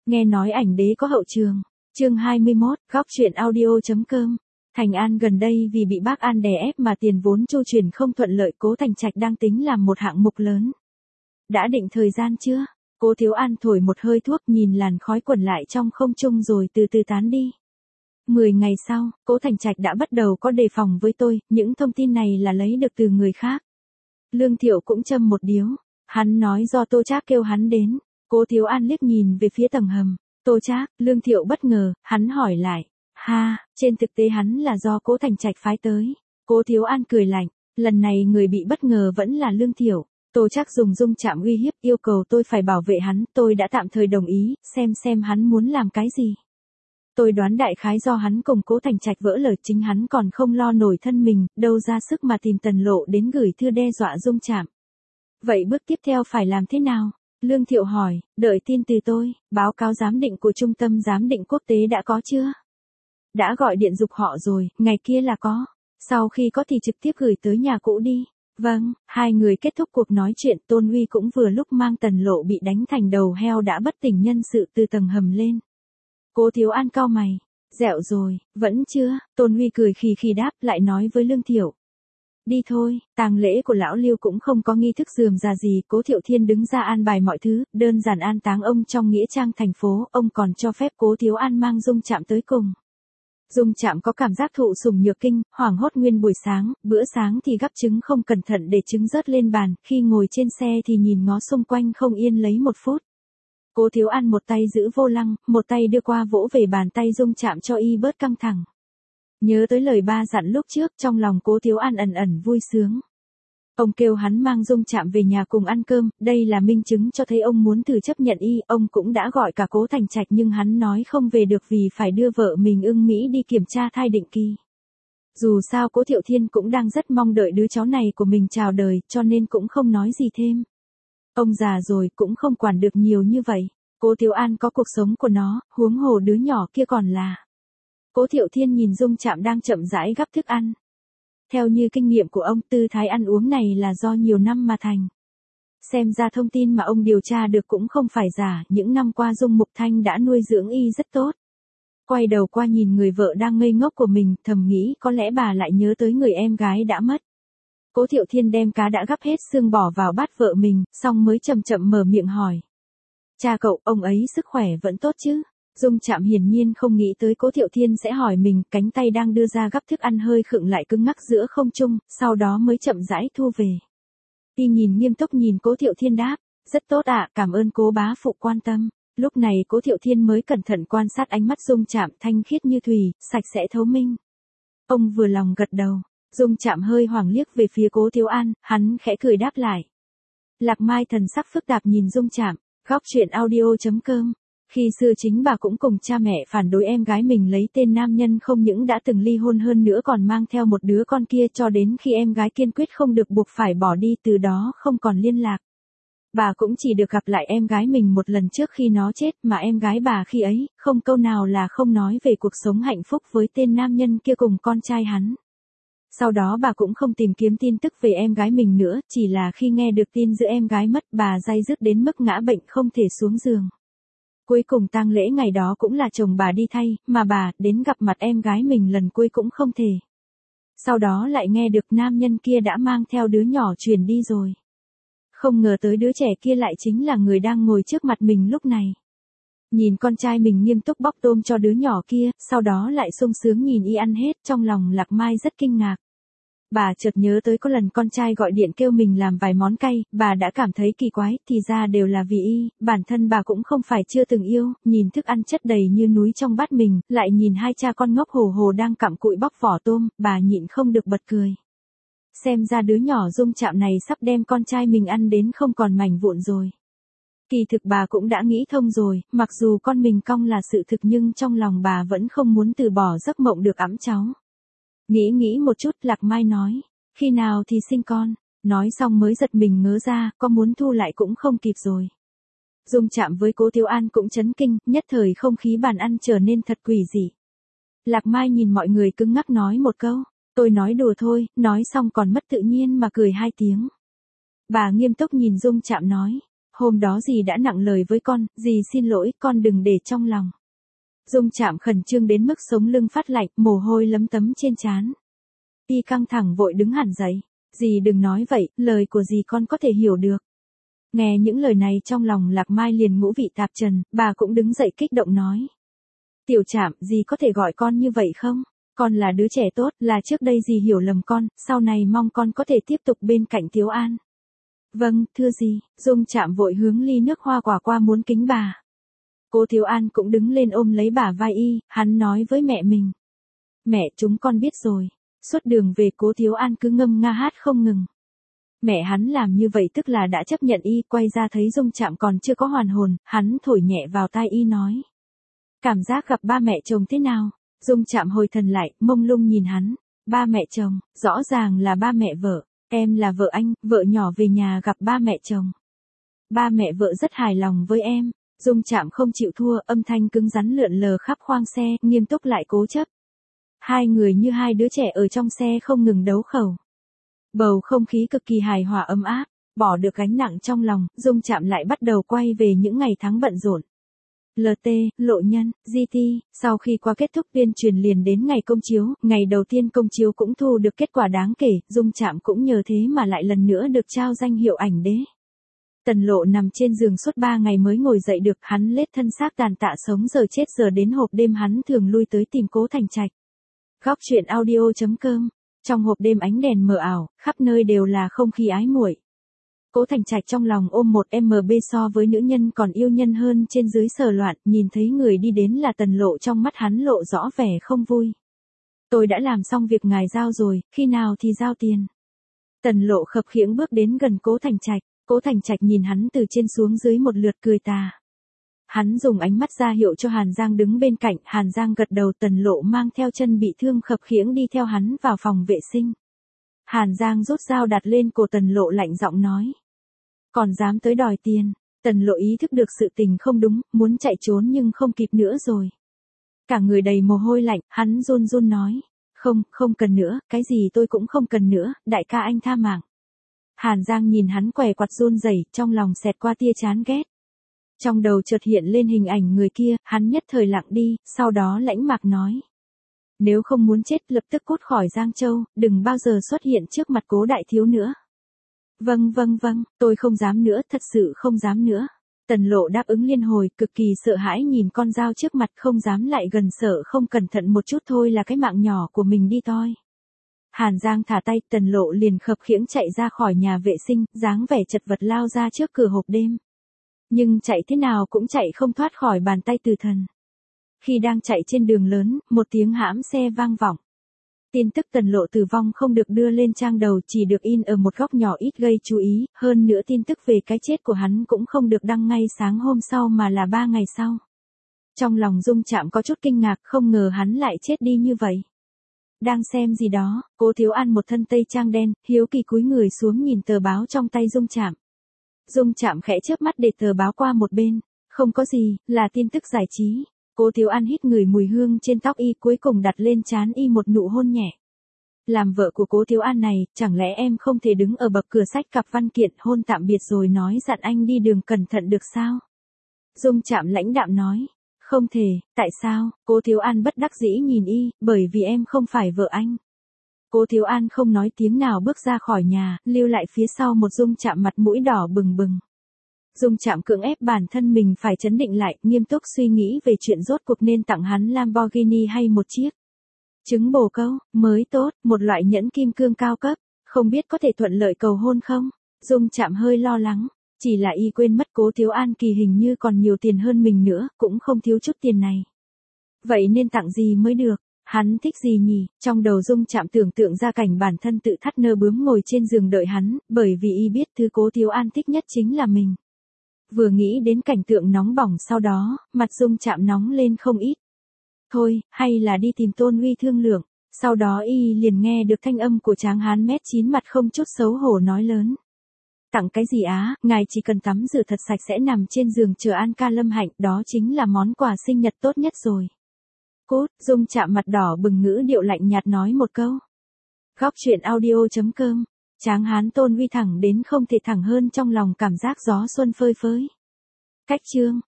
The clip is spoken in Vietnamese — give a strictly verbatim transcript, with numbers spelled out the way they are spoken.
Nghe nói ảnh đế có hậu trường. Chương hai mươi mốt, góc truyện audio.com. Thành An gần đây vì bị bác An đè ép mà tiền vốn chu chuyển không thuận lợi, Cố Thành Trạch đang tính làm một hạng mục lớn. Đã định thời gian chưa? Cố Thiếu An thổi một hơi thuốc, nhìn làn khói quẩn lại trong không trung rồi từ từ tán đi. Mười ngày sau, Cố Thành Trạch đã bắt đầu có đề phòng với tôi, những thông tin này là lấy được từ người khác. Lương Thiệu cũng châm một điếu, hắn nói do Tô Trác kêu hắn đến. Cố Thiếu An liếc nhìn về phía tầng hầm. Tô Trác, Lương Thiệu bất ngờ, hắn hỏi lại. Ha, trên thực tế hắn là do Cố Thành Trạch phái tới. Cố Thiếu An cười lạnh, lần này người bị bất ngờ vẫn là Lương Thiệu. Tô Trác dùng dung chạm uy hiếp, yêu cầu tôi phải bảo vệ hắn, tôi đã tạm thời đồng ý, xem xem hắn muốn làm cái gì. Tôi đoán đại khái do hắn cùng Cố Thành Trạch vỡ lời, chính hắn còn không lo nổi thân mình, đâu ra sức mà tìm Tần Lộ đến gửi thư đe dọa dung chạm. Vậy bước tiếp theo phải làm thế nào? Lương Thiệu hỏi, đợi tin từ tôi, báo cáo giám định của Trung tâm Giám định Quốc tế đã có chưa? Đã gọi điện dục họ rồi, ngày kia là có. Sau khi có thì trực tiếp gửi tới nhà cũ đi. Vâng, hai người kết thúc cuộc nói chuyện, Tôn Uy cũng vừa lúc mang Tần Lộ bị đánh thành đầu heo đã bất tỉnh nhân sự từ tầng hầm lên. Cố Thiếu An cau mày, dẹo rồi, vẫn chưa? Tôn Uy cười khì khì đáp, lại nói với Lương Thiệu. Đi thôi, tang lễ của lão Lưu cũng không có nghi thức rườm rà gì, Cố Thiệu Thiên đứng ra an bài mọi thứ, đơn giản an táng ông trong nghĩa trang thành phố, ông còn cho phép Cố Thiếu An mang dung chạm tới cùng. Dung chạm có cảm giác thụ sủng nhược kinh, hoảng hốt nguyên buổi sáng, bữa sáng thì gắp trứng không cẩn thận để trứng rớt lên bàn, khi ngồi trên xe thì nhìn ngó xung quanh không yên lấy một phút. Cố Thiếu An một tay giữ vô lăng, một tay đưa qua vỗ về bàn tay dung chạm cho y bớt căng thẳng. Nhớ tới lời ba dặn lúc trước, trong lòng Cố Thiếu An ẩn ẩn vui sướng. Ông kêu hắn mang dung chạm về nhà cùng ăn cơm, đây là minh chứng cho thấy ông muốn thử chấp nhận y, ông cũng đã gọi cả Cố Thành Trạch nhưng hắn nói không về được vì phải đưa vợ mình Ưng Mỹ đi kiểm tra thai định kỳ. Dù sao Cố Thiệu Thiên cũng đang rất mong đợi đứa cháu này của mình chào đời, cho nên cũng không nói gì thêm. Ông già rồi cũng không quản được nhiều như vậy, Cố Thiếu An có cuộc sống của nó, huống hồ đứa nhỏ kia còn là... Cố Thiệu Thiên nhìn dung chạm đang chậm rãi gắp thức ăn. Theo như kinh nghiệm của ông, tư thái ăn uống này là do nhiều năm mà thành. Xem ra thông tin mà ông điều tra được cũng không phải giả, những năm qua Dung Mục Thanh đã nuôi dưỡng y rất tốt. Quay đầu qua nhìn người vợ đang ngây ngốc của mình, thầm nghĩ có lẽ bà lại nhớ tới người em gái đã mất. Cố Thiệu Thiên đem cá đã gắp hết xương bỏ vào bát vợ mình, xong mới chậm chậm mở miệng hỏi. Cha cậu, ông ấy sức khỏe vẫn tốt chứ? Dung chạm hiển nhiên không nghĩ tới Cố Thiệu Thiên sẽ hỏi mình, cánh tay đang đưa ra gắp thức ăn hơi khựng lại cứng ngắc giữa không trung, sau đó mới chậm rãi thu về. Y nhìn nghiêm túc nhìn Cố Thiệu Thiên đáp, rất tốt ạ, cảm ơn Cố bá phụ quan tâm. Lúc này Cố Thiệu Thiên mới cẩn thận quan sát ánh mắt dung chạm, thanh khiết như thủy, sạch sẽ thấu minh. Ông vừa lòng gật đầu, dung chạm hơi hoảng liếc về phía Cố Thiếu An, hắn khẽ cười đáp lại. Lạc Mai thần sắc phức tạp nhìn dung chạm, góc truyện audio.com. Khi xưa chính bà cũng cùng cha mẹ phản đối em gái mình lấy tên nam nhân không những đã từng ly hôn hơn nữa còn mang theo một đứa con kia cho đến khi em gái kiên quyết không được buộc phải bỏ đi, từ đó không còn liên lạc. Bà cũng chỉ được gặp lại em gái mình một lần trước khi nó chết, mà em gái bà khi ấy, không câu nào là không nói về cuộc sống hạnh phúc với tên nam nhân kia cùng con trai hắn. Sau đó bà cũng không tìm kiếm tin tức về em gái mình nữa, chỉ là khi nghe được tin giữa em gái mất bà day dứt đến mức ngã bệnh không thể xuống giường. Cuối cùng tang lễ ngày đó cũng là chồng bà đi thay, mà bà đến gặp mặt em gái mình lần cuối cũng không thể. Sau đó lại nghe được nam nhân kia đã mang theo đứa nhỏ chuyển đi rồi. Không ngờ tới đứa trẻ kia lại chính là người đang ngồi trước mặt mình lúc này. Nhìn con trai mình nghiêm túc bóc tôm cho đứa nhỏ kia, sau đó lại sung sướng nhìn y ăn hết, trong lòng Lạc Mai rất kinh ngạc. Bà chợt nhớ tới có lần con trai gọi điện kêu mình làm vài món cay, bà đã cảm thấy kỳ quái, thì ra đều là vì y, bản thân bà cũng không phải chưa từng yêu, nhìn thức ăn chất đầy như núi trong bát mình, lại nhìn hai cha con ngốc hồ hồ đang cặm cụi bóc vỏ tôm, bà nhịn không được bật cười. Xem ra đứa nhỏ dung chạm này sắp đem con trai mình ăn đến không còn mảnh vụn rồi. Kỳ thực bà cũng đã nghĩ thông rồi, mặc dù con mình cong là sự thực nhưng trong lòng bà vẫn không muốn từ bỏ giấc mộng được ẵm cháu. Nghĩ nghĩ một chút, Lạc Mai nói, khi nào thì sinh con, nói xong mới giật mình ngớ ra, có muốn thu lại cũng không kịp rồi. Dung chạm với Cố Thiếu An cũng chấn kinh, nhất thời không khí bàn ăn trở nên thật quỷ dị. Lạc Mai nhìn mọi người cứng ngắc nói một câu, tôi nói đùa thôi, nói xong còn mất tự nhiên mà cười hai tiếng. Bà nghiêm túc nhìn Dung chạm nói, Hôm đó dì đã nặng lời với con, dì xin lỗi, con đừng để trong lòng. Dung Trạm khẩn trương đến mức sống lưng phát lạnh, mồ hôi lấm tấm trên trán. Y căng thẳng vội đứng hẳn dậy. Dì đừng nói vậy, lời của dì con có thể hiểu được. Nghe những lời này trong lòng Lạc Mai liền ngũ vị tạp trần, bà cũng đứng dậy kích động nói. Tiểu Trạm, dì có thể gọi con như vậy không? Con là đứa trẻ tốt, là trước đây dì hiểu lầm con, sau này mong con có thể tiếp tục bên cạnh Tiếu An. Vâng, thưa dì. Dung Trạm vội hướng ly nước hoa quả qua muốn kính bà. Cố Tiếu An cũng đứng lên ôm lấy bả vai y, hắn nói với mẹ mình. Mẹ, chúng con biết rồi. Suốt đường về Cố Tiếu An cứ ngâm nga hát không ngừng. Mẹ hắn làm như vậy tức là đã chấp nhận y, quay ra thấy Dung Trạm còn chưa có hoàn hồn, hắn thổi nhẹ vào tai y nói. Cảm giác gặp ba mẹ chồng thế nào? Dung Trạm hồi thần lại, mông lung nhìn hắn. Ba mẹ chồng, rõ ràng là ba mẹ vợ. Em là vợ anh, vợ nhỏ về nhà gặp ba mẹ chồng. Ba mẹ vợ rất hài lòng với em. Dung Trạm không chịu thua, âm thanh cứng rắn lượn lờ khắp khoang xe, nghiêm túc lại cố chấp. Hai người như hai đứa trẻ ở trong xe không ngừng đấu khẩu. Bầu không khí cực kỳ hài hòa ấm áp, bỏ được gánh nặng trong lòng, Dung Trạm lại bắt đầu quay về những ngày tháng bận rộn. lờ tê, Lộ Nhân, giê tê, sau khi qua kết thúc tuyên truyền liền đến ngày công chiếu, ngày đầu tiên công chiếu cũng thu được kết quả đáng kể, Dung Trạm cũng nhờ thế mà lại lần nữa được trao danh hiệu ảnh đế. Tần Lộ nằm trên giường suốt ba ngày mới ngồi dậy được, hắn lết thân xác tàn tạ sống giờ chết giờ đến hộp đêm hắn thường lui tới tìm Cố Thành Trạch. Góc truyện audio chấm com. Trong hộp đêm ánh đèn mờ ảo, khắp nơi đều là không khí ái muội. Cố Thành Trạch trong lòng ôm một em bê so với nữ nhân còn yêu nhân hơn trên dưới sờ loạn, nhìn thấy người đi đến là Tần Lộ trong mắt hắn lộ rõ vẻ không vui. Tôi đã làm xong việc ngài giao rồi, khi nào thì giao tiền? Tần Lộ khập khiễng bước đến gần Cố Thành Trạch, Cố Thành Trạch nhìn hắn từ trên xuống dưới một lượt cười tà. Hắn dùng ánh mắt ra hiệu cho Hàn Giang đứng bên cạnh, Hàn Giang gật đầu. Tần Lộ mang theo chân bị thương khập khiễng đi theo hắn vào phòng vệ sinh. Hàn Giang rút dao đặt lên cổ Tần Lộ lạnh giọng nói. Còn dám tới đòi tiền. Tần Lộ ý thức được sự tình không đúng, muốn chạy trốn nhưng không kịp nữa rồi. Cả người đầy mồ hôi lạnh, hắn run run nói. Không, không cần nữa, cái gì tôi cũng không cần nữa, đại ca anh tha mạng. Hàn Giang nhìn hắn què quặt run rẩy, trong lòng xẹt qua tia chán ghét. Trong đầu chợt hiện lên hình ảnh người kia, hắn nhất thời lặng đi, sau đó lãnh mạc nói. Nếu không muốn chết lập tức cút khỏi Giang Châu, đừng bao giờ xuất hiện trước mặt Cố đại thiếu nữa. Vâng vâng vâng, tôi không dám nữa, thật sự không dám nữa. Tần Lộ đáp ứng liên hồi, cực kỳ sợ hãi nhìn con dao trước mặt, không dám lại gần, sợ không cẩn thận một chút thôi là cái mạng nhỏ của mình đi toi. Hàn Giang thả tay, Tần Lộ liền khập khiễng chạy ra khỏi nhà vệ sinh, dáng vẻ chật vật lao ra trước cửa hộp đêm. Nhưng chạy thế nào cũng chạy không thoát khỏi bàn tay từ thần. Khi đang chạy trên đường lớn, một tiếng hãm xe vang vọng. Tin tức Tần Lộ tử vong không được đưa lên trang đầu, chỉ được in ở một góc nhỏ ít gây chú ý, hơn nữa tin tức về cái chết của hắn cũng không được đăng ngay sáng hôm sau mà là ba ngày sau. Trong lòng Dung Trạm có chút kinh ngạc, không ngờ hắn lại chết đi như vậy. Đang xem gì đó, Cố Thiếu An một thân tây trang đen, hiếu kỳ cúi người xuống nhìn tờ báo trong tay Dung Trạm. Dung Trạm khẽ chớp mắt để tờ báo qua một bên, không có gì, là tin tức giải trí. Cố Thiếu An hít ngửi mùi hương trên tóc y, cuối cùng đặt lên trán y một nụ hôn nhẹ. Làm vợ của Cố Thiếu An này, chẳng lẽ em không thể đứng ở bậc cửa sách cặp văn kiện hôn tạm biệt rồi nói dặn anh đi đường cẩn thận được sao? Dung Trạm lãnh đạm nói, không thể, tại sao? Cố Thiếu An bất đắc dĩ nhìn y, bởi vì em không phải vợ anh. Cố Thiếu An không nói tiếng nào bước ra khỏi nhà, lưu lại phía sau một Dung Trạm mặt mũi đỏ bừng bừng. Dung Trạm cưỡng ép bản thân mình phải trấn định lại, nghiêm túc suy nghĩ về chuyện rốt cuộc nên tặng hắn Lamborghini hay một chiếc trứng bồ câu mới tốt, một loại nhẫn kim cương cao cấp, không biết có thể thuận lợi cầu hôn không? Dung Trạm hơi lo lắng, chỉ là y quên mất Cố Thiếu An kỳ hình như còn nhiều tiền hơn mình nữa, cũng không thiếu chút tiền này. Vậy nên tặng gì mới được? Hắn thích gì nhỉ? Trong đầu Dung Trạm tưởng tượng ra cảnh bản thân tự thắt nơ bướm ngồi trên giường đợi hắn, bởi vì y biết thứ Cố Thiếu An thích nhất chính là mình. Vừa nghĩ đến cảnh tượng nóng bỏng sau đó, mặt Dung Trạm nóng lên không ít. Thôi, hay là đi tìm Tôn Uy thương lượng. Sau đó y liền nghe được thanh âm của tráng hán mét chín mặt không chút xấu hổ nói lớn. Tặng cái gì á, ngài chỉ cần tắm rửa thật sạch sẽ nằm trên giường chờ An ca lâm hạnh, đó chính là món quà sinh nhật tốt nhất rồi. Cút, Dung Trạm mặt đỏ bừng ngữ điệu lạnh nhạt nói một câu. Góc truyện audio chấm com Tráng hán Tôn Uy thẳng đến không thể thẳng hơn trong lòng cảm giác gió xuân phơi phới. Cách chương